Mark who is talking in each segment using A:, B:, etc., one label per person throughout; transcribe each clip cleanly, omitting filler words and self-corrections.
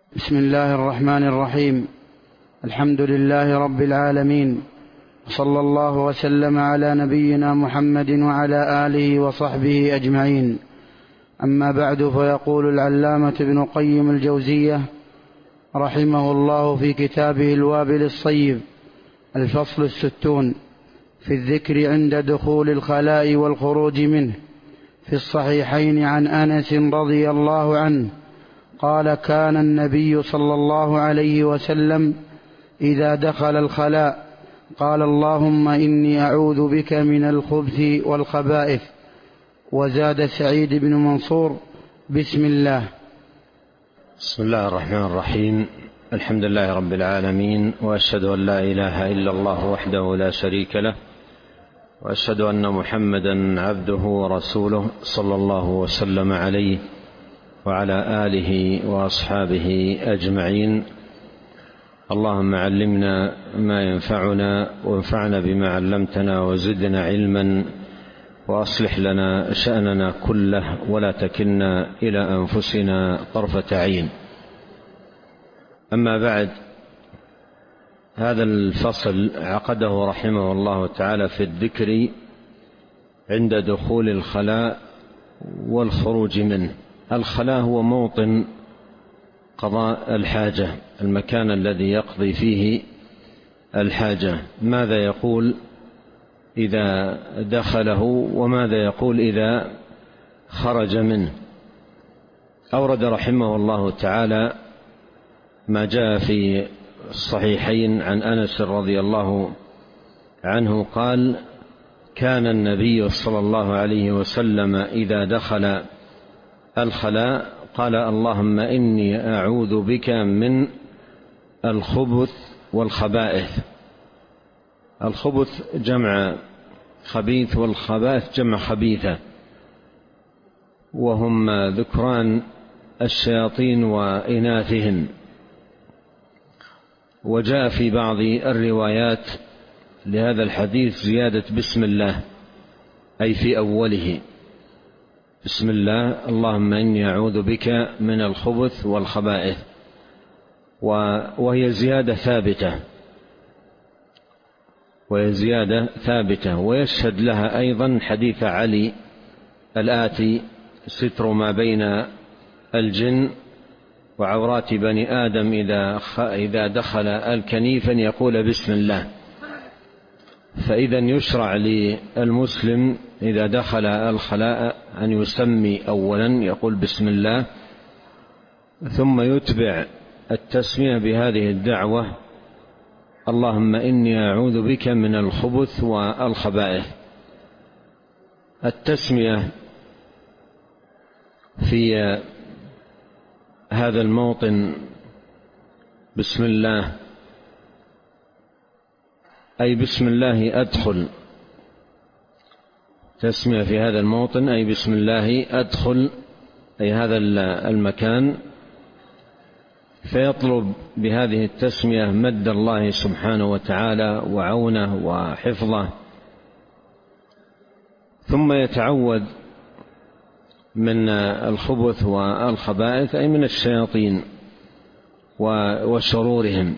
A: بسم الله الرحمن الرحيم. الحمد لله رب العالمين، صلى الله وسلم على نبينا محمد وعلى آله وصحبه أجمعين. أما بعد، فيقول العلامة ابن قيم الجوزية رحمه الله في كتابه الوابل الصيب الفصل 60 في الذكر عند دخول الخلاء والخروج منه، في الصحيحين عن أنس رضي الله عنه قال: كان النبي صلى الله عليه وسلم إذا دخل الخلاء قال: اللهم إني أعوذ بك من الخبث والخبائث. وزاد سعيد بن منصور: بسم الله.
B: بسم الله الرحمن الرحيم. الحمد لله رب العالمين، وأشهد أن لا إله إلا الله وحده لا شريك له، وأشهد أن محمدا عبده ورسوله صلى الله وسلم عليه وعلى آله وأصحابه أجمعين. اللهم علمنا ما ينفعنا، وانفعنا بما علمتنا، وزدنا علما، وأصلح لنا شأننا كله، ولا تكلنا إلى أنفسنا طرفة عين. أما بعد، هذا الفصل عقده رحمه الله تعالى في الذكر عند دخول الخلاء والخروج منه. الخلاء هو موطن قضاء الحاجة، المكان الذي يقضي فيه الحاجة. ماذا يقول إذا دخله، وماذا يقول إذا خرج منه؟ أورد رحمه الله تعالى ما جاء في الصحيحين عن أنس رضي الله عنه قال: كان النبي صلى الله عليه وسلم إذا دخل الخلاء قال: اللهم إني أعوذ بك من الخبث والخبائث. الخبث جمع خبيث، والخبائث جمع خبيثة، وهم ذكران الشياطين وإناثهم. وجاء في بعض الروايات لهذا الحديث زيادة بسم الله، أي في أوله بسم الله: اللهم إني أعوذ بك من الخبث والخبائث. وهي زيادة ثابتة، ويشهد لها أيضا حديث علي الآتي: ستر ما بين الجن وعورات بني آدم إذا دخل الكنيف أن يقول بسم الله. فإذا يشرع للمسلم إذا دخل الخلاء أن يسمي أولا، يقول بسم الله، ثم يتبع التسمية بهذه الدعوة: اللهم إني أعوذ بك من الخبث والخبائث. التسمية في هذا الموطن بسم الله، أي بسم الله أدخل. تسمية في هذا الموطن أي بسم الله أدخل، أي هذا المكان. فيطلب بهذه التسمية مد الله سبحانه وتعالى وعونه وحفظه، ثم يتعوذ من الخبث والخبائث، أي من الشياطين وشرورهم.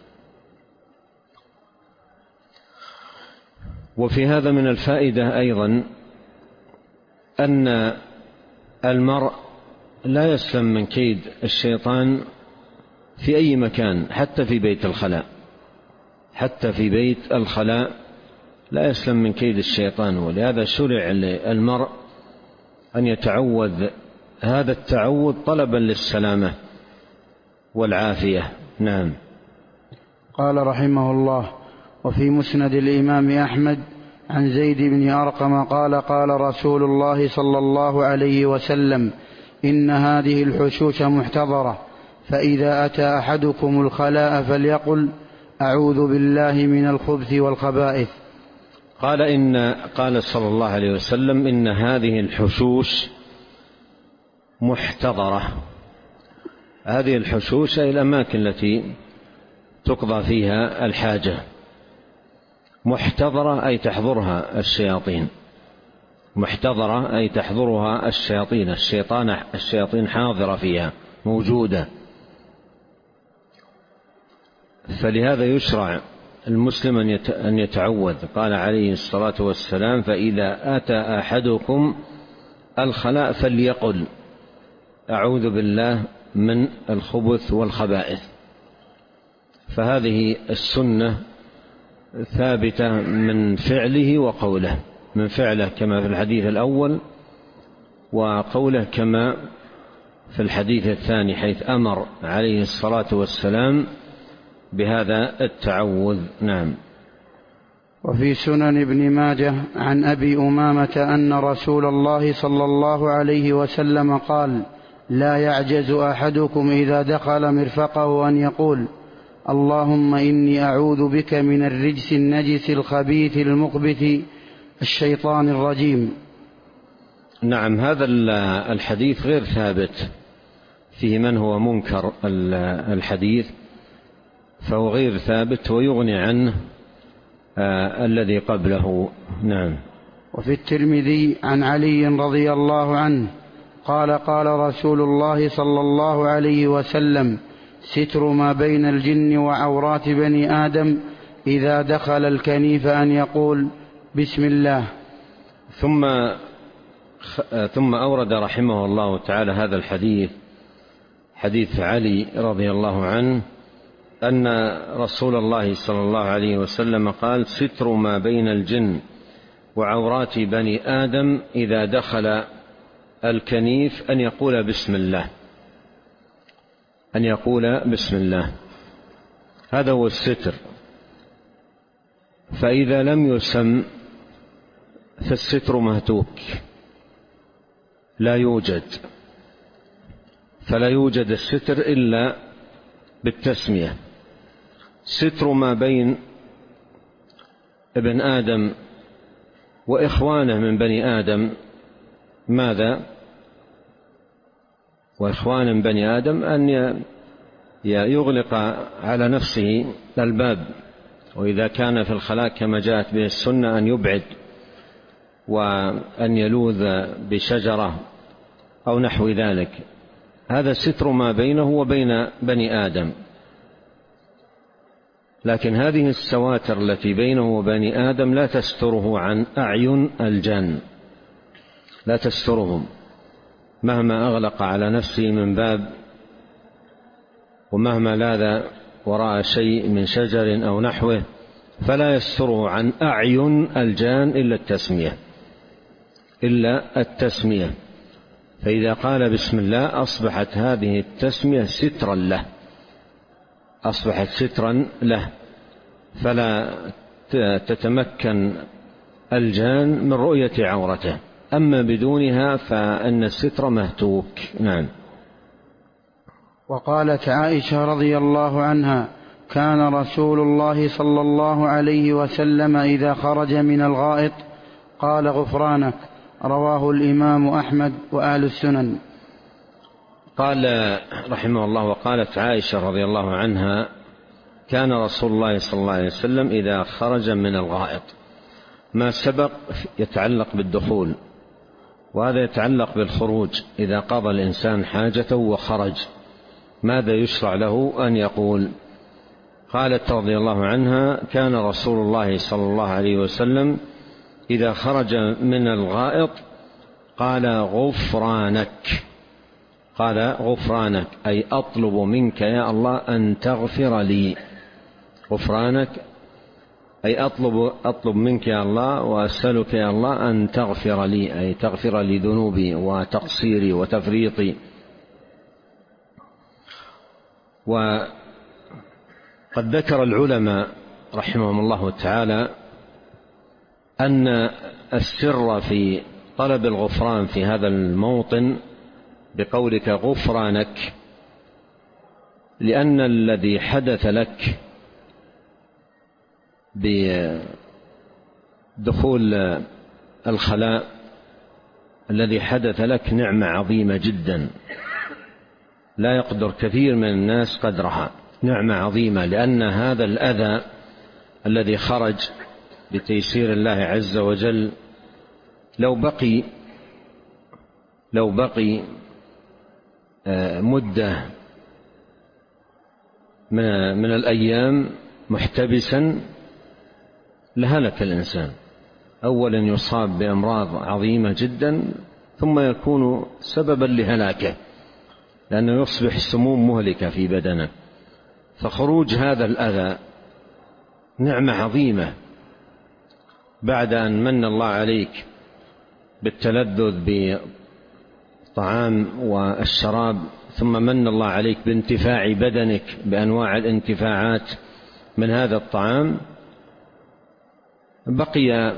B: وفي هذا من الفائدة أيضا أن المرء لا يسلم من كيد الشيطان في أي مكان، حتى في بيت الخلاء لا يسلم من كيد الشيطان. ولهذا شرع للمرء أن يتعوذ هذا التعوذ طلبا للسلامة والعافية. نعم.
A: قال رحمه الله: وفي مسند الإمام أحمد عن زيد بن أرقم قال: قال رسول الله صلى الله عليه وسلم: إن هذه الحشوش محتضرة، فإذا أتى أحدكم الخلاء فليقل: أعوذ بالله من الخبث والخبائث.
B: قال صلى الله عليه وسلم: إن هذه الحشوش محتضرة. هذه الحشوش أي الأماكن التي تقضى فيها الحاجة. محتضرة أي تحضرها الشياطين، محتضرة أي تحضرها الشياطين. الشياطين حاضرة فيها، موجودة. فلهذا يشرع المسلم أن يتعوذ. قال عليه الصلاة والسلام: فإذا أتى أحدكم الخلاء فليقل أعوذ بالله من الخبث والخبائث. فهذه السنة ثابتة من فعله وقوله، من فعله كما في الحديث الأول، وقوله كما في الحديث الثاني، حيث أمر عليه الصلاة والسلام بهذا التعوذ. نعم.
A: وفي سنن ابن ماجه عن أبي أمامة أن رسول الله صلى الله عليه وسلم قال: لا يعجز أحدكم إذا دخل مرفقه أن يقول: اللهم إني أعوذ بك من الرجس النجس الخبيث المخبث الشيطان الرجيم.
B: نعم، هذا الحديث غير ثابت، فيه من هو منكر الحديث، فهو غير ثابت ويغني عنه الذي قبله. نعم.
A: وفي الترمذي عن علي رضي الله عنه قال: قال رسول الله صلى الله عليه وسلم: ستر ما بين الجن وعورات بني آدم إذا دخل الكنيف أن يقول بسم الله.
B: ثم أورد رحمه الله تعالى هذا الحديث، حديث علي رضي الله عنه، أن رسول الله صلى الله عليه وسلم قال: ستر ما بين الجن وعورات بني آدم إذا دخل الكنيف أن يقول بسم الله، أن يقول بسم الله. هذا هو الستر. فإذا لم يسم فالستر مهتوك، لا يوجد، فلا يوجد الستر إلا بالتسمية. ستر ما بين ابن آدم وإخوانه من بني آدم، ماذا؟ وإخوانه من بني آدم أن يغلق على نفسه الباب، وإذا كان في الخلاء كما جاءت به السنة أن يبعد، وأن يلوذ بشجرة أو نحو ذلك. هذا ستر ما بينه وبين بني آدم. لكن هذه السواتر التي بينه وبين آدم لا تستره عن أعين الجن، لا تسترهم، مهما أغلق على نفسه من باب، ومهما لاذ وراء شيء من شجر أو نحوه، فلا يستره عن أعين الجان إلا التسمية. فإذا قال بسم الله أصبحت هذه التسمية سترا له، أصبحت سترا له، فلا تتمكن الجان من رؤية عورته. أما بدونها فإن الستر مهتوك. نعم.
A: وقالت عائشة رضي الله عنها: كان رسول الله صلى الله عليه وسلم إذا خرج من الغائط قال غفرانك. رواه الإمام أحمد وأهل السنن.
B: قال رحمه الله: وقالت عائشة رضي الله عنها: كان رسول الله صلى الله عليه وسلم إذا خرج من الغائط. ما سبق يتعلق بالدخول، وهذا يتعلق بالخروج. إذا قضى الإنسان حاجته وخرج ماذا يشرع له أن يقول؟ قالت رضي الله عنها: كان رسول الله صلى الله عليه وسلم إذا خرج من الغائط قال غفرانك. قال غفرانك أي أطلب منك يا الله أن تغفر لي. غفرانك أي أطلب منك يا الله وأسألك يا الله أن تغفر لي، أي تغفر لي ذنوبي وتقصيري وتفريطي. وقد ذكر العلماء رحمهم الله تعالى أن السر في طلب الغفران في هذا الموطن بقولك غفرانك، لأن الذي حدث لك بدخول الخلاء، الذي حدث لك نعمة عظيمة جدا لا يقدر كثير من الناس قدرها، نعمة عظيمة، لأن هذا الأذى الذي خرج بتيسير الله عز وجل لو بقي مدة من الأيام محتبسا لهلك الإنسان. أولا يصاب بأمراض عظيمة جدا، ثم يكون سببا لهلاكه لأنه يصبح السموم مهلكة في بدنه. فخروج هذا الأذى نعمة عظيمة بعد أن من الله عليك بالتلذذ بالطعام والشراب، ثم من الله عليك بانتفاع بدنك بأنواع الانتفاعات من هذا الطعام، بقي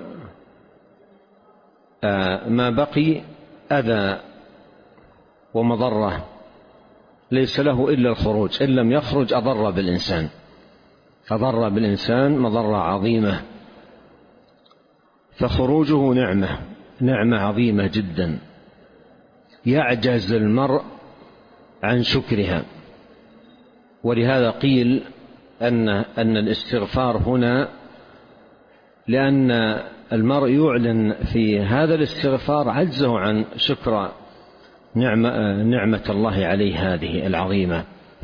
B: ما بقي أذى ومضرة ليس له إلا الخروج. إن لم يخرج أضر بالإنسان مضرة عظيمة. فخروجه نعمة عظيمة جدا يعجز المرء عن شكرها. ولهذا قيل أن الاستغفار هنا لأن المرء يعلن في هذا الاستغفار عجزه عن شكر نعمة الله عليه هذه العظيمة،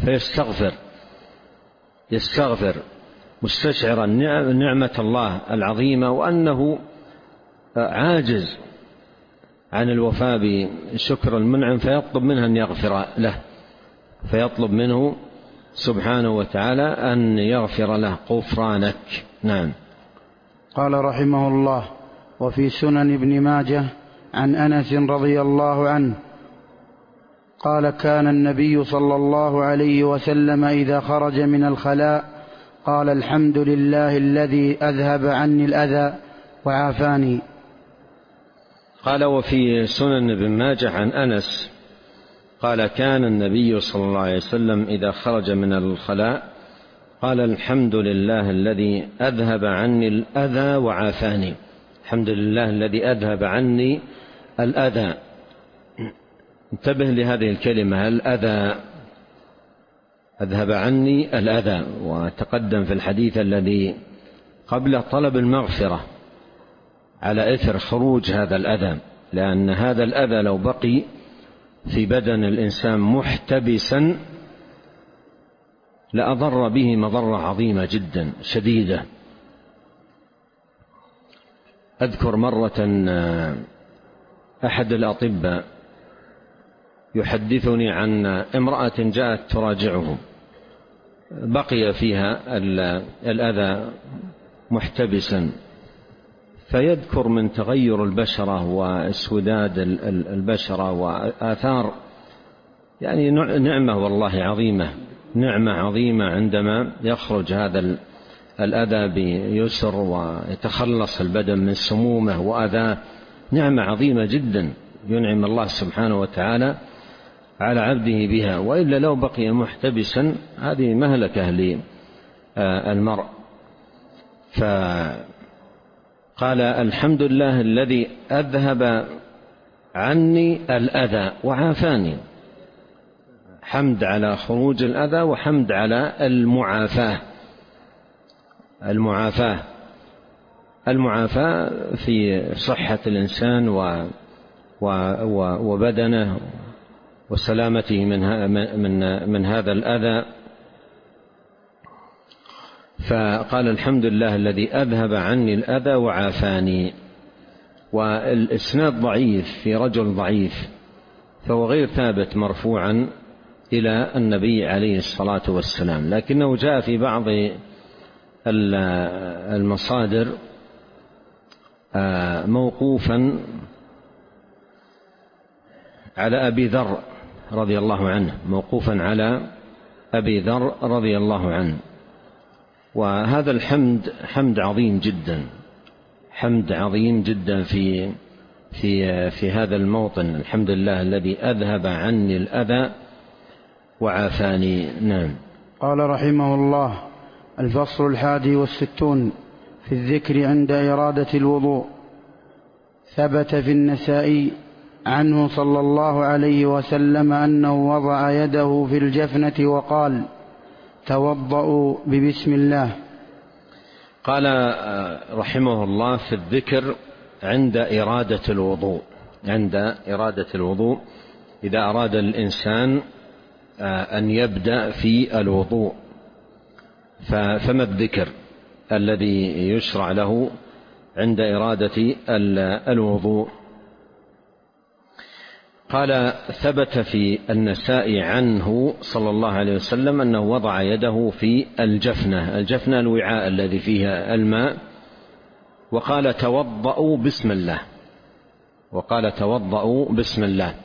B: فيستغفر مستشعرا نعمة الله العظيمة وأنه عاجز عن الوفاء بشكر المنعم، فيطلب منه أن يغفر له، فيطلب منه سبحانه وتعالى أن يغفر له غفرانك. نعم.
A: قال رحمه الله: وفي سنن ابن ماجه عن أنس رضي الله عنه قال: كان النبي صلى الله عليه وسلم إذا خرج من الخلاء قال: الحمد لله الذي أذهب عني الأذى وعافاني.
B: قال: وفي سنن ابن ماجه عن أنس قال: كان النبي صلى الله عليه وسلم إذا خرج من الخلاء قال: الحمد لله الذي أذهب عني الأذى وعافاني. الحمد لله الذي أذهب عني الأذى. انتبه لهذه الكلمة، الأذى، أذهب عني الأذى. وتقدم في الحديث الذي قبله طلب المغفرة على إثر خروج هذا الأذى، لأن هذا الأذى لو بقي في بدن الإنسان محتبسا لأضر به مضرة عظيمة جدا شديدة. أذكر مرة أحد الأطباء يحدثني عن امرأة جاءت تراجعه، بقي فيها الأذى محتبسا، فيذكر من تغير البشرة واسوداد البشرة وآثار، يعني نعمة والله عظيمة، نعمة عظيمة عندما يخرج هذا الأذى بيسر ويتخلص البدن من سمومه وأذاه. نعمة عظيمة جدا ينعم الله سبحانه وتعالى على عبده بها، وإلا لو بقي محتبسا هذه مهلكة للمرء. فقال: الحمد لله الذي أذهب عني الأذى وعافاني. حمد على خروج الأذى وحمد على المعافاة في صحة الإنسان وبدنه وسلامته من هذا الأذى. فقال: الحمد لله الذي أذهب عني الأذى وعافاني. والإسناد ضعيف في رجل ضعيف، فهو غير ثابت مرفوعا إلى النبي عليه الصلاة والسلام، لكنه جاء في بعض المصادر موقوفا على أبي ذر رضي الله عنه، موقوفا على أبي ذر رضي الله عنه. وهذا الحمد حمد عظيم جدا، حمد عظيم جدا في هذا الموطن. الحمد لله الذي أذهب عني الأذى وعافاني. نعم.
A: قال رحمه الله: الفصل 61 في الذكر عند إرادة الوضوء. ثبت في النسائي عنه صلى الله عليه وسلم أنه وضع يده في الجفنة وقال: توضؤوا ببسم الله.
B: قال رحمه الله: في الذكر عند إرادة الوضوء. إذا أراد الإنسان أن يبدأ في الوضوء، فما الذكر الذي يشرع له عند إرادة الوضوء؟ قال: ثبت في النساء عنه صلى الله عليه وسلم أنه وضع يده في الجفنة الوعاء الذي فيها الماء، وقال: توضأوا بسم الله.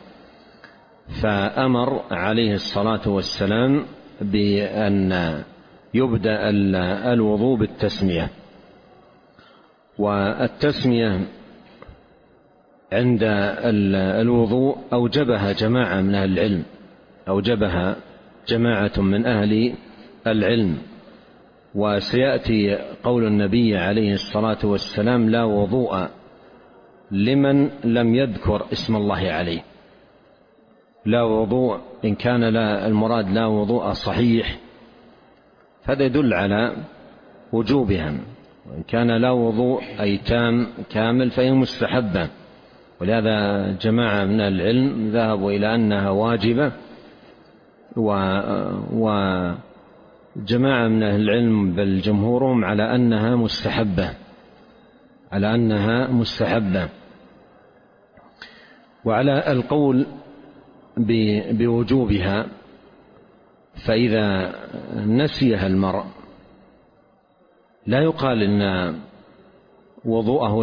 B: فأمر عليه الصلاة والسلام بأن يبدأ الوضوء بالتسمية. والتسمية عند الوضوء أوجبها جماعة من أهل العلم، وسيأتي قول النبي عليه الصلاة والسلام: لا وضوء لمن لم يذكر اسم الله عليه. لا وضوء إن كان المراد لا وضوء صحيح فهذا يدل على وجوبها، وإن كان لا وضوء أي تام كامل فهي مستحبة. ولهذا جماعة من العلم ذهبوا إلى أنها واجبة، وجماعة من أهل العلم بل جمهورهم على أنها مستحبة. وعلى القول بوجوبها، فإذا نسيها المرء لا يقال إن وضوءه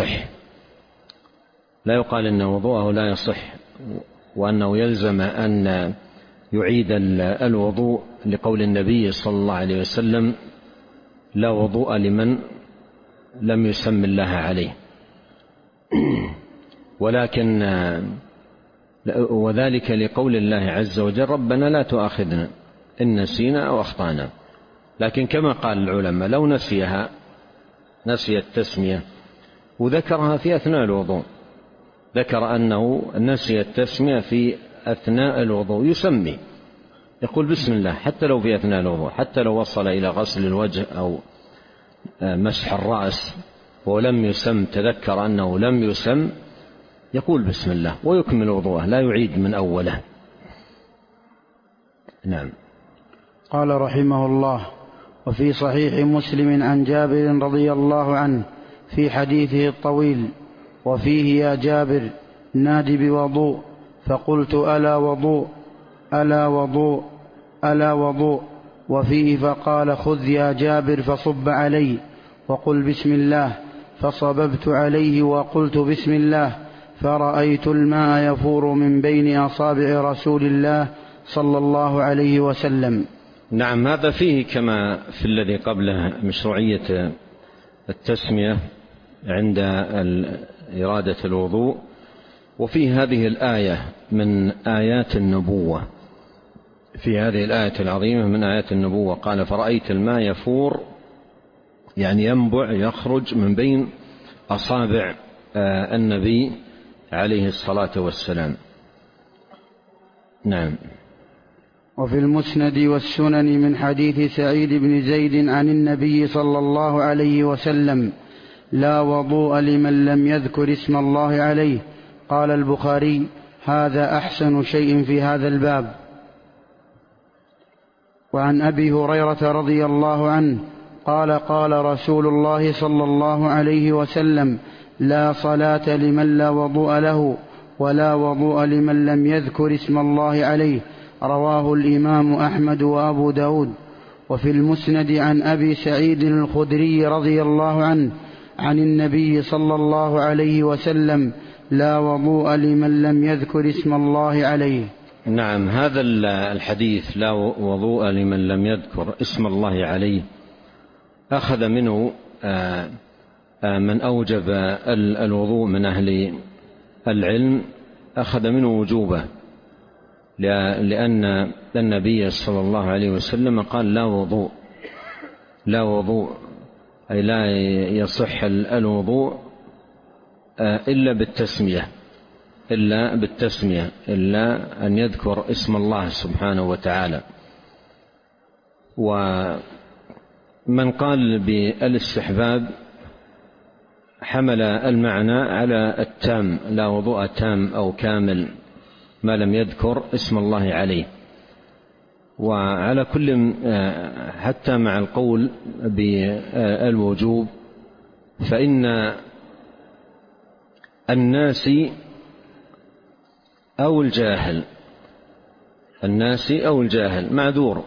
B: لا يصح، وأنه يلزم أن يعيد الوضوء، لقول النبي صلى الله عليه وسلم: لا وضوء لمن لم يسم الله عليه. ولكن وذلك لقول الله عز وجل: ربنا لا تؤاخذنا إن نسينا أو أخطأنا. لكن كما قال العلماء لو نسي التسمية وذكرها في أثناء الوضوء، ذكر أنه نسي التسمية في أثناء الوضوء، يسمي، يقول بسم الله حتى لو في أثناء الوضوء، حتى لو وصل إلى غسل الوجه أو مسح الرأس ولم يسم، تذكر أنه لم يسم، يقول بسم الله ويكمل وضوءه، لا يعيد من أوله. نعم.
A: قال رحمه الله: وفي صحيح مسلم عن جابر رضي الله عنه في حديثه الطويل: وفيه يا جابر نادي بوضوء، فقلت ألا وضوء ألا وضوء ألا وضوء. وفيه فقال: خذ يا جابر فصب علي وقل بسم الله، فصببت عليه وقلت بسم الله، فرأيت الماء يفور من بين أصابع رسول الله صلى الله عليه وسلم.
B: نعم، هذا فيه كما في الذي قبله مشروعية التسمية عند إرادة الوضوء، وفي هذه الآية من آيات النبوة، في هذه الآية العظيمة من آيات النبوة، قال: فرأيت الماء يفور، يعني ينبع، يخرج من بين أصابع النبي عليه الصلاة والسلام. نعم.
A: وفي المسند والسنن من حديث سعيد بن زيد عن النبي صلى الله عليه وسلم: لا وضوء لمن لم يذكر اسم الله عليه. قال البخاري: هذا أحسن شيء في هذا الباب. وعن أبي هريرة رضي الله عنه قال: قال رسول الله صلى الله عليه وسلم: لا صلاة لمن لا وضوء له، ولا وضوء لمن لم يذكر اسم الله عليه. رواه الإمام أحمد وأبو داود. وفي المسند عن أبي سعيد الخدري رضي الله عنه عن النبي صلى الله عليه وسلم: لا وضوء لمن لم يذكر اسم الله عليه.
B: نعم، هذا الحديث لا وضوء لمن لم يذكر اسم الله عليه أخذ منه من أوجب الوضوء من أهل العلم، أخذ منه وجوبه، لأن النبي صلى الله عليه وسلم قال: لا وضوء أي لا يصح الوضوء إلا بالتسمية، إلا أن يذكر اسم الله سبحانه وتعالى. ومن قال بالاستحباب حمل المعنى على التام، لا وضوء تام أو كامل ما لم يذكر اسم الله عليه. وعلى كل حتى مع القول بالوجوب فإن الناس أو الجاهل معذور،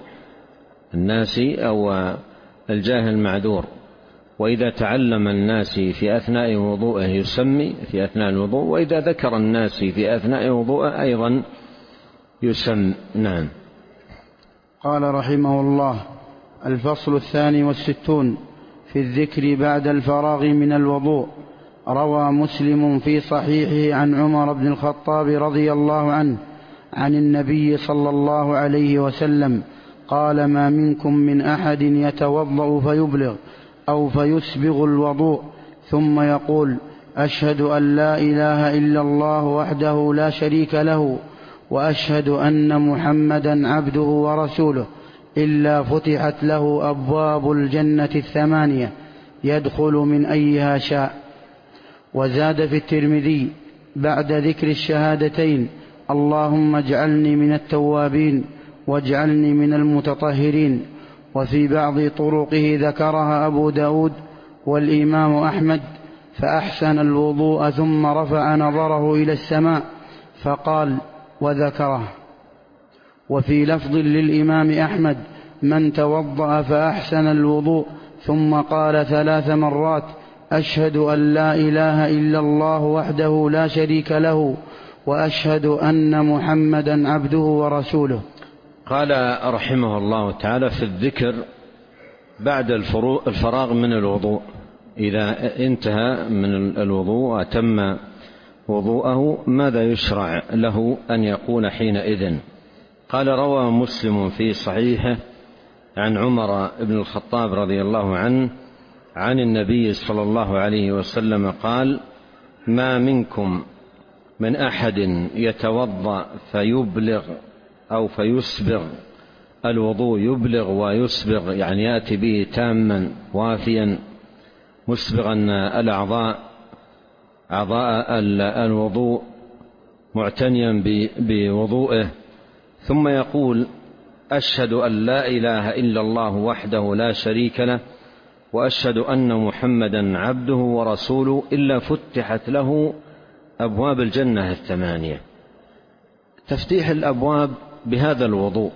B: الناس أو الجاهل معذور. وإذا تعلم الناس في أثناء وضوءه يسمي في أثناء الوضوء، وإذا ذكر الناس في أثناء وضوءه أيضا يسمى. نعم.
A: قال رحمه الله: الفصل 62 في الذكر بعد الفراغ من الوضوء. روى مسلم في صحيحه عن عمر بن الخطاب رضي الله عنه عن النبي صلى الله عليه وسلم قال: ما منكم من أحد يتوضأ فيبلغ أو فيسبغ الوضوء ثم يقول: أشهد أن لا إله إلا الله وحده لا شريك له وأشهد أن محمدا عبده ورسوله، إلا فتحت له أبواب الجنة 8 يدخل من أيها شاء. وزاد في الترمذي بعد ذكر الشهادتين: اللهم اجعلني من التوابين واجعلني من المتطهرين. وفي بعض طرقه ذكرها أبو داود والإمام أحمد: فأحسن الوضوء ثم رفع نظره إلى السماء فقال وذكره. وفي لفظ للإمام أحمد: من توضأ فأحسن الوضوء ثم قال 3 مرات: أشهد أن لا إله إلا الله وحده لا شريك له وأشهد أن محمدا عبده ورسوله.
B: قال رحمه الله تعالى: في الذكر بعد الفراغ من الوضوء، إذا انتهى من الوضوء وأتم وضوءه ماذا يشرع له أن يقول حينئذ؟ قال: روى مسلم في صحيحه عن عمر بن الخطاب رضي الله عنه عن النبي صلى الله عليه وسلم قال: ما منكم من أحد يتوضأ فيبلغ أو فيسبغ الوضوء، يبلغ ويسبغ يعني يأتي به تاما وافيا مسبغا أعضاء الوضوء معتنيا بوضوءه، ثم يقول: أشهد أن لا إله إلا الله وحده لا شريك له وأشهد أن محمدا عبده ورسوله، إلا فتحت له أبواب الجنة 8. تفتيح الأبواب بهذا الوضوء،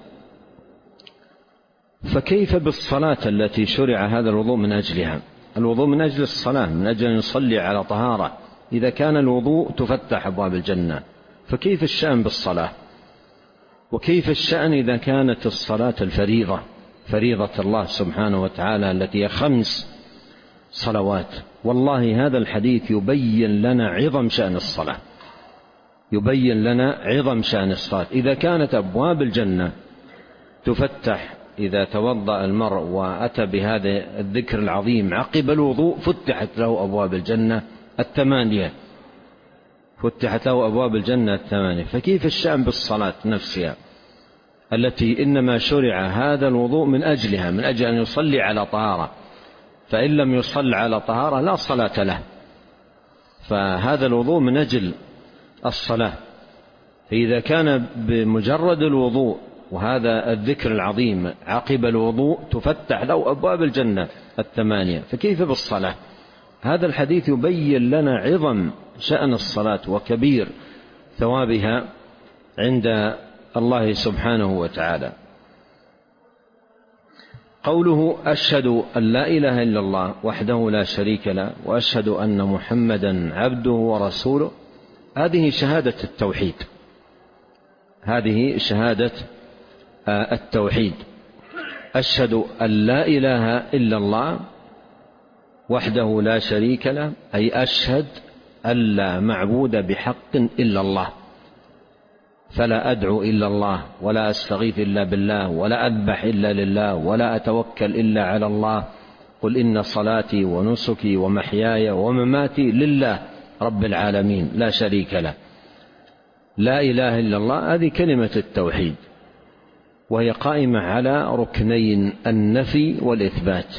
B: فكيف بالصلاة التي شرع هذا الوضوء من أجلها؟ الوضوء من أجل الصلاة، من أجل أن يصلي على طهارة. إذا كان الوضوء تفتح أبواب الجنة، فكيف الشأن بالصلاة؟ وكيف الشأن إذا كانت الصلاة الفريضة، فريضة الله سبحانه وتعالى التي هي 5 صلوات؟ والله هذا الحديث يبين لنا عظم شأن الصلاة، يبين لنا عظم شأن الصلاة. إذا كانت أبواب الجنة تفتح إذا توضأ المرء وأتى بهذا الذكر العظيم عقب الوضوء، فتحت له أبواب الجنة 8، فتحت له أبواب الجنة 8. فكيف الشأن بالصلاة نفسها التي إنما شرع هذا الوضوء من أجلها، من أجل أن يصلي على طهارة، فإن لم يصل على طهارة لا صلاة له. فهذا الوضوء من أجل الصلاة، فإذا كان بمجرد الوضوء وهذا الذكر العظيم عقب الوضوء تفتح له أبواب الجنة 8، فكيف بالصلاة؟ هذا الحديث يبين لنا عظم شأن الصلاة وكبير ثوابها عند الله سبحانه وتعالى. قوله: أشهد أن لا إله إلا الله وحده لا شريك له وأشهد أن محمدا عبده ورسوله، هذه شهادة التوحيد، هذه شهادة التوحيد. أشهد أن لا إله إلا الله وحده لا شريك له، أي أشهد أن لا معبود بحق إلا الله، فلا أدعو إلا الله ولا أستغيث إلا بالله ولا أذبح إلا لله ولا أتوكل إلا على الله. قل إن صلاتي ونسكي ومحياي ومماتي لله رب العالمين لا شريك له. لا إله إلا الله هذه كلمة التوحيد، وهي قائمة على ركنين: النفي والإثبات،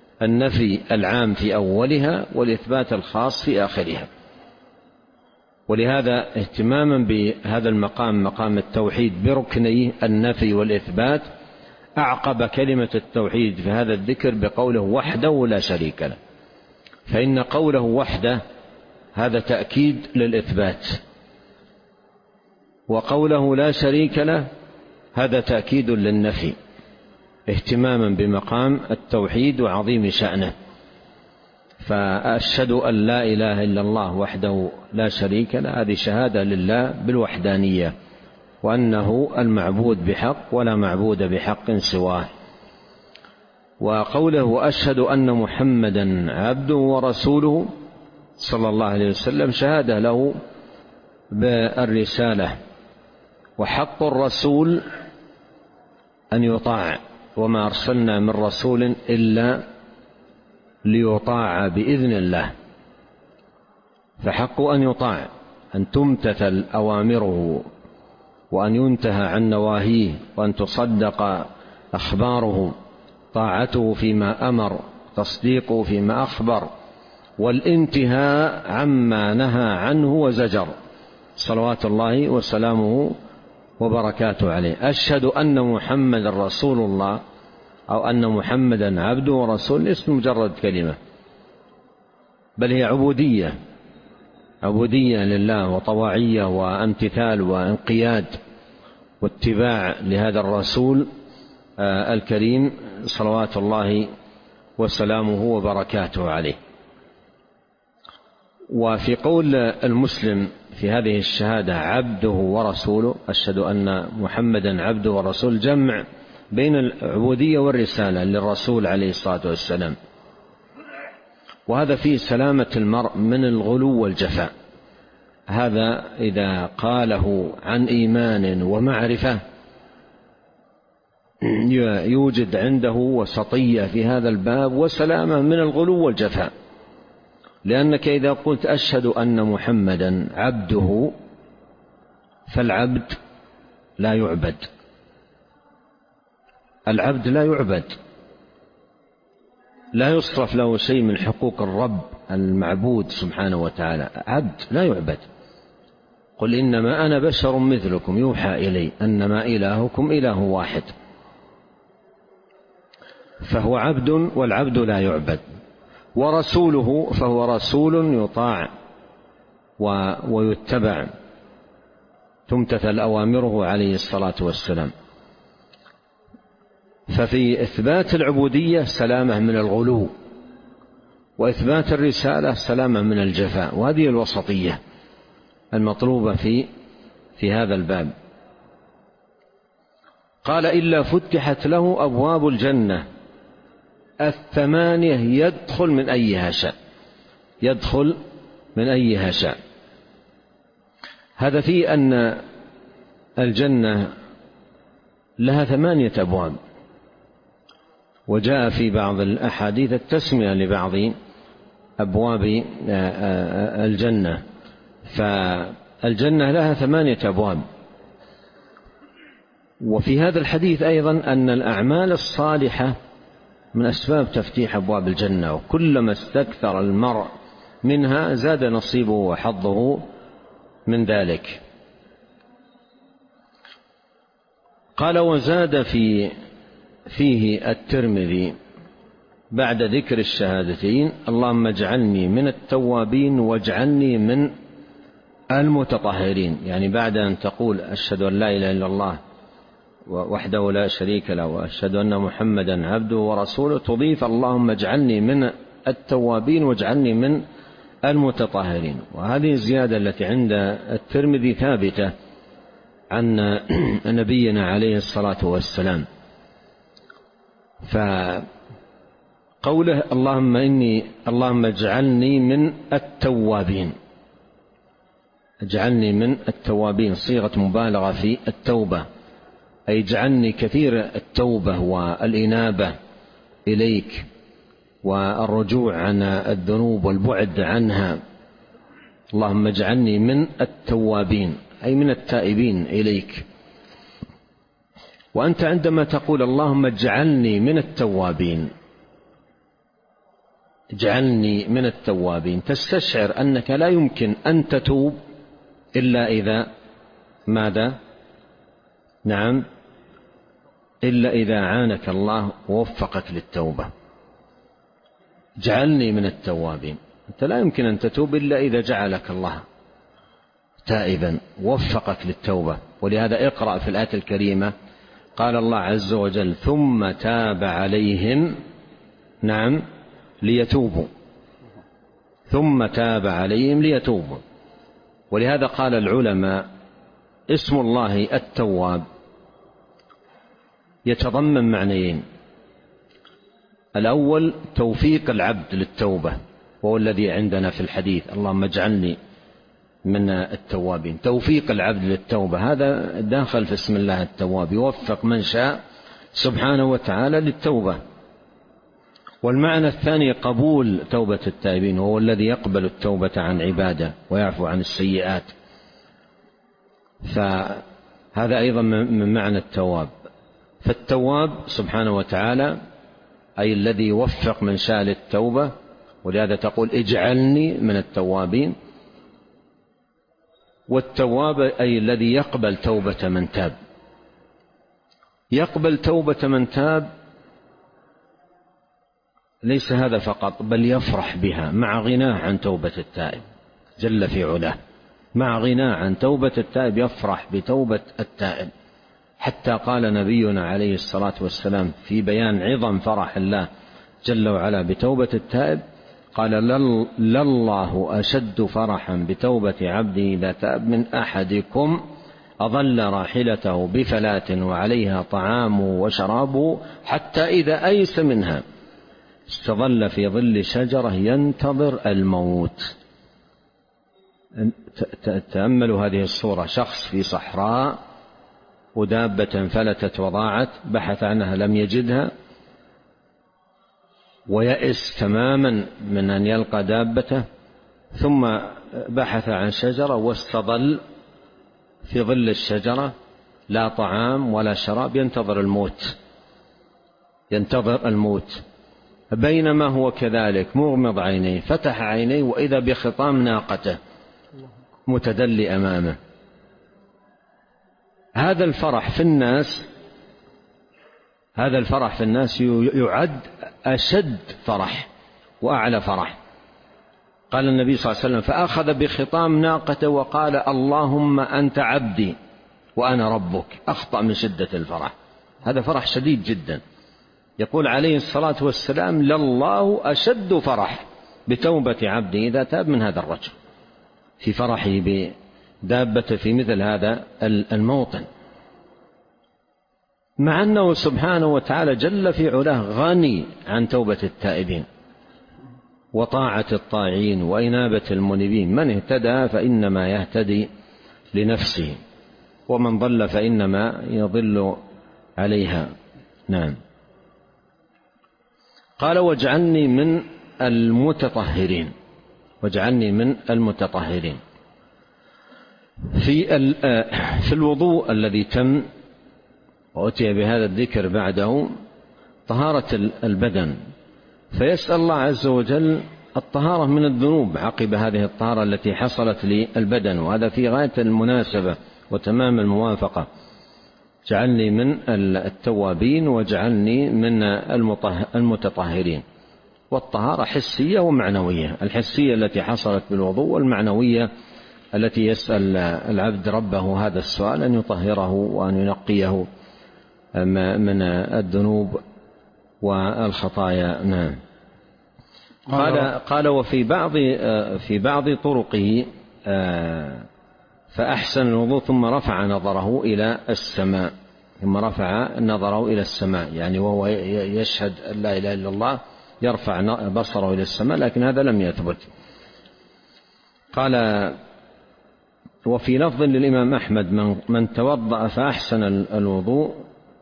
B: النفي العام في أولها والإثبات الخاص في آخرها. ولهذا اهتماما بهذا المقام، مقام التوحيد بركنيه النفي والإثبات، أعقب كلمة التوحيد في هذا الذكر بقوله وحده لا شريك له. فإن قوله وحده هذا تأكيد للإثبات، وقوله لا شريك له هذا تأكيد للنفي، اهتماما بمقام التوحيد وعظيم شأنه. فأشهد أن لا إله إلا الله وحده لا شريك له، هذه شهادة لله بالوحدانية، وأنه المعبود بحق ولا معبود بحق سواه. وقوله أشهد أن محمدا عبده ورسوله صلى الله عليه وسلم شهادة له بالرسالة، وحق الرسول أن يطاع، وما أرسلنا من رسول إلا ليطاع بإذن الله، فحق أن يطاع، أن تمتثل أوامره، وأن ينتهى عن نواهيه، وأن تصدق أخباره، طاعته فيما أمر، تصديقه فيما أخبر، والانتهاء عما نهى عنه وزجر، صلوات الله وسلامه وبركاته عليه. أشهد أن محمد رسول الله أو أن محمدا عبده ورسوله ليس مجرد كلمة، بل هي عبودية لله، وطواعية وامتثال وانقياد واتباع لهذا الرسول الكريم صلوات الله وسلامه وبركاته عليه. وفي قول المسلم في هذه الشهادة عبده ورسوله، أشهد أن محمدا عبده ورسوله، جمع بين العبودية والرسالة للرسول عليه الصلاة والسلام، وهذا فيه سلامة المرء من الغلو والجفاء. هذا إذا قاله عن إيمان ومعرفة يوجد عنده وسطية في هذا الباب وسلامة من الغلو والجفاء، لأنك إذا قلت أشهد أن محمدا عبده، فالعبد لا يعبد، العبد لا يعبد، لا يصرف له شيء من حقوق الرب المعبود سبحانه وتعالى، عبد لا يعبد. قل إنما أنا بشر مثلكم يوحى إلي أنما إلهكم إله واحد، فهو عبد والعبد لا يعبد. ورسوله فهو رسول يطاع ويتبع، تمتثل أوامره عليه الصلاة والسلام. ففي إثبات العبودية سلامة من الغلو، وإثبات الرسالة سلامة من الجفاء، وهذه الوسطية المطلوبة في هذا الباب. قال إلا فتحت له أبواب الجنة الثمانية يدخل من أيها شاء، يدخل من أيها شاء. هذا فيه أن الجنة لها 8 أبواب، وجاء في بعض الأحاديث التسمية لبعض أبواب الجنة، فالجنة لها 8 أبواب. وفي هذا الحديث أيضا أن الأعمال الصالحة من أسباب تفتيح أبواب الجنة، وكلما استكثر المرء منها زاد نصيبه وحظه من ذلك. قال وزاد فيه الترمذي بعد ذكر الشهادتين اللهم اجعلني من التوابين واجعلني من المتطهرين، يعني بعد أن تقول أشهد أن لا إله إلا الله وحده لا شريك له وأشهد أن محمدا عبده ورسوله، تضيف اللهم اجعلني من التوابين واجعلني من المتطهرين. وهذه الزيادة التي عند الترمذي ثابتة عن نبينا عليه الصلاة والسلام. فقوله اللهم اجعلني من التوابين، اجعلني من التوابين صيغة مبالغة في التوبة، أي اجعلني كثير التوبة والإنابة إليك والرجوع عن الذنوب والبعد عنها. اللهم اجعلني من التوابين أي من التائبين إليك. وأنت عندما تقول اللهم اجعلني من التوابين، اجعلني من التوابين، تستشعر أنك لا يمكن أن تتوب إلا إذا ماذا؟ نعم، إلا إذا عانك الله ووفقك للتوبة. اجعلني من التوابين. أنت لا يمكن أن تتوب إلا إذا جعلك الله تائبا ووفقك للتوبة. ولهذا اقرأ في الآية الكريمة قال الله عز وجل ثم تاب عليهم نعم ليتوبوا، ثم تاب عليهم ليتوبوا. ولهذا قال العلماء اسم الله التواب يتضمن معنيين: الأول توفيق العبد للتوبة، وهو الذي عندنا في الحديث اللهم اجعلني من التوابين. توفيق العبد للتوبة هذا داخل في اسم الله التواب، يوفق من شاء سبحانه وتعالى للتوبة. والمعنى الثاني قبول توبة التائبين، وهو الذي يقبل التوبة عن عباده ويعفو عن السيئات. فهذا أيضا من معنى التواب. فالتواب سبحانه وتعالى أي الذي يوفق من شاء للتوبة، ولهذا تقول اجعلني من التوابين. والتواب أي الذي يقبل توبة من تاب. يقبل توبة من تاب ليس هذا فقط، بل يفرح بها مع غناه عن توبة التائب جل في علاه. مع غناه عن توبة التائب يفرح بتوبة التائب، حتى قال نبينا عليه الصلاة والسلام في بيان عظم فرح الله جل وعلا بتوبة التائب قال لله أشد فرحا بتوبة عبده إذا تاب من أحدكم أظل راحلته بفلاة وعليها طعامه وشرابه حتى إذا أيس منها استظل في ظل شجرة ينتظر الموت. تأملوا هذه الصورة: شخص في صحراء ودابة فلتت وضاعت، بحث عنها لم يجدها ويأس تماما من أن يلقى دابته، ثم بحث عن شجرة واستظل في ظل الشجرة، لا طعام ولا شراب، ينتظر الموت. بينما هو كذلك مغمض عينيه فتح عينيه وإذا بخطام ناقته متدلي أمامه. هذا الفرح في الناس يعد أشد فرح وأعلى فرح. قال النبي صلى الله عليه وسلم: فأخذ بخطام ناقته وقال اللهم أنت عبدي وأنا ربك. أخطأ من شدة الفرح، هذا فرح شديد جدا. يقول عليه الصلاة والسلام: لله أشد فرح بتوبة عبده إذا تاب من هذا الرجل، في فرحه بدابته في مثل هذا الموطن، مع أنه سبحانه وتعالى جل في علاه غني عن توبة التائبين وطاعة الطاعين وإنابة المنيبين. من اهتدى فإنما يهتدي لنفسه، ومن ضل فإنما يضل عليها. نعم. قال: واجعلني من المتطهرين. في الوضوء الذي تم وأتي بهذا الذكر بعده طهارة البدن، فيسأل الله عز وجل الطهارة من الذنوب عقب هذه الطهارة التي حصلت للبدن، وهذا في غاية المناسبة وتمام الموافقة. اجعلني من التوابين واجعلني من المتطهرين. والطهارة حسية ومعنوية: الحسية التي حصلت بالوضوء، والمعنوية التي يسأل العبد ربه هذا السؤال أن يطهره وأن ينقيه من الذنوب والخطايا. نعم. قال وفي بعض طرقه فأحسن الوضوء ثم رفع نظره إلى السماء، يعني وهو يشهد أن لا إله إلا الله يرفع بصره إلى السماء، لكن هذا لم يثبت. قال: وفي لفظ للإمام أحمد: من توضأ فأحسن الوضوء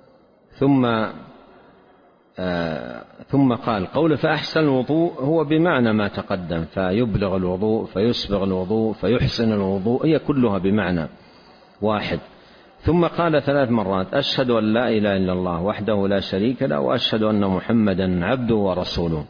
B: ثم قال قول فأحسن الوضوء هو بمعنى ما تقدم، فيبلغ الوضوء، فيسبغ الوضوء، فيحسن الوضوء، هي كلها بمعنى واحد. ثم قال 3 مرات: أشهد أن لا إله إلا الله وحده لا شريك له وأشهد أن محمدا عبده ورسوله.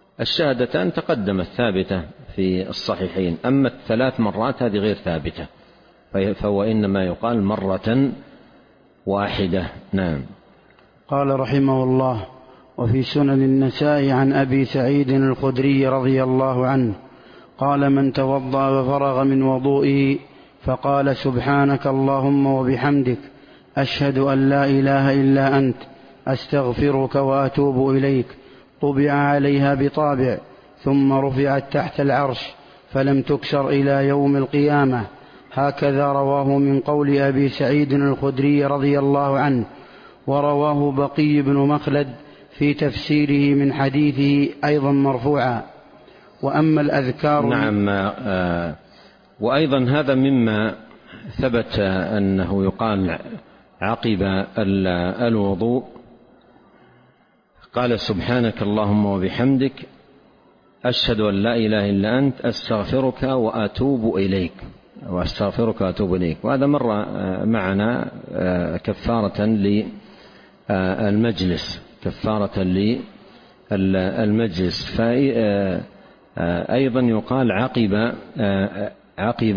B: الشهادتان تقدمت ثابتة في الصحيحين، أما 3 مرات هذه غير ثابتة، فهو إنما يقال مرة واحدة. نعم.
A: قال رحمه الله: وفي سنن النسائي عن أبي سعيد الخدري رضي الله عنه قال: من توضأ وفرغ من وضوئه فقال: سبحانك اللهم وبحمدك، أشهد أن لا إله إلا أنت، أستغفرك وأتوب إليك، طبع عليها بطابع ثم رفعت تحت العرش فلم تكسر إلى يوم القيامة. هكذا رواه من قول أبي سعيد الخدري رضي الله عنه. ورواه بقي بن مخلد في تفسيره من حديثه أيضا مرفوعا. وأما الأذكار.
B: نعم. وأيضا هذا مما ثبت أنه يقال عقب الوضوء: قال: سبحانك اللهم وبحمدك، أشهد أن لا إله إلا أنت، أستغفرك وأتوب إليك. وهذا مر معنا كفارة للمجلس. فأيضا يقال عقب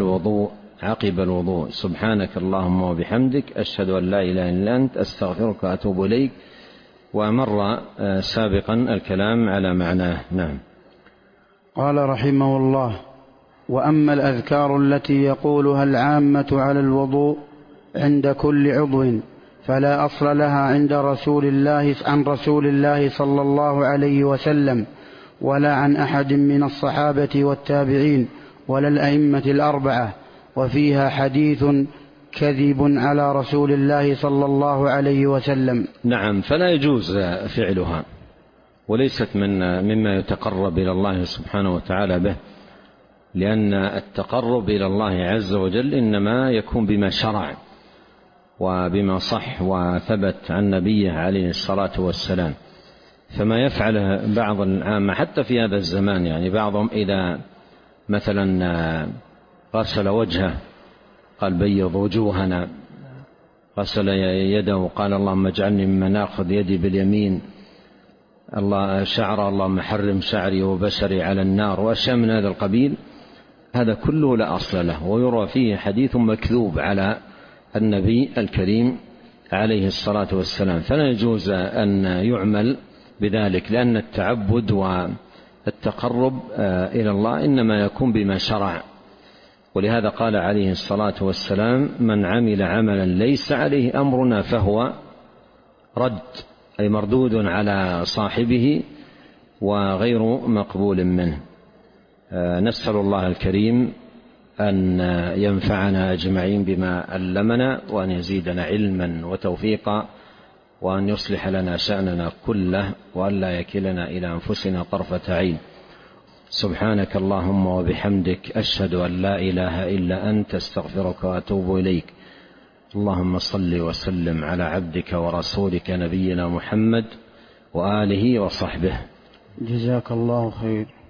B: الوضوء: سبحانك اللهم وبحمدك، أشهد أن لا إله إلا أنت، أستغفرك وأتوب إليك. ومر سابقا الكلام على معناه. نعم.
A: قال رحمه الله: وأما الأذكار التي يقولها العامة على الوضوء عند كل عضو فلا أصل لها عن رسول الله صلى الله عليه وسلم، ولا عن أحد من الصحابة والتابعين، ولا الأئمة الأربعة، وفيها حديث كذب على رسول الله صلى الله عليه وسلم.
B: نعم. فلا يجوز فعلها، وليست مما يتقرب إلى الله سبحانه وتعالى به، لأن التقرب إلى الله عز وجل إنما يكون بما شرع وبما صح وثبت عن نبيه عليه الصلاة والسلام. فما يفعله بعض العامة حتى في هذا الزمان، يعني بعضهم إذا مثلا غسل وجهه قال: بيض وجوهنا، غسل يده قال: اللهم اجعلني ممن نأخذ يدي باليمين، الله شعر اللهم حرم شعري وبشري على النار، وأشياء من هذا القبيل. هذا كله لا أصل له، ويروى فيه حديث مكذوب على النبي الكريم عليه الصلاة والسلام. فلا يجوز أن يعمل بذلك، لأن التعبد والتقرب إلى الله إنما يكون بما شرع. ولهذا قال عليه الصلاة والسلام: من عمل عملا ليس عليه أمرنا فهو رد، أي مردود على صاحبه وغير مقبول منه. نسأل الله الكريم أن ينفعنا أجمعين بما علمنا، وأن يزيدنا علما وتوفيقا، وأن يصلح لنا شأننا كله، وأن لا يكلنا إلى أنفسنا طرفة عين. سبحانك اللهم وبحمدك، أشهد أن لا إله إلا أنت، أستغفرك وأتوب إليك. اللهم صل وسلم على عبدك ورسولك نبينا محمد وآله وصحبه.
A: جزاك الله خير.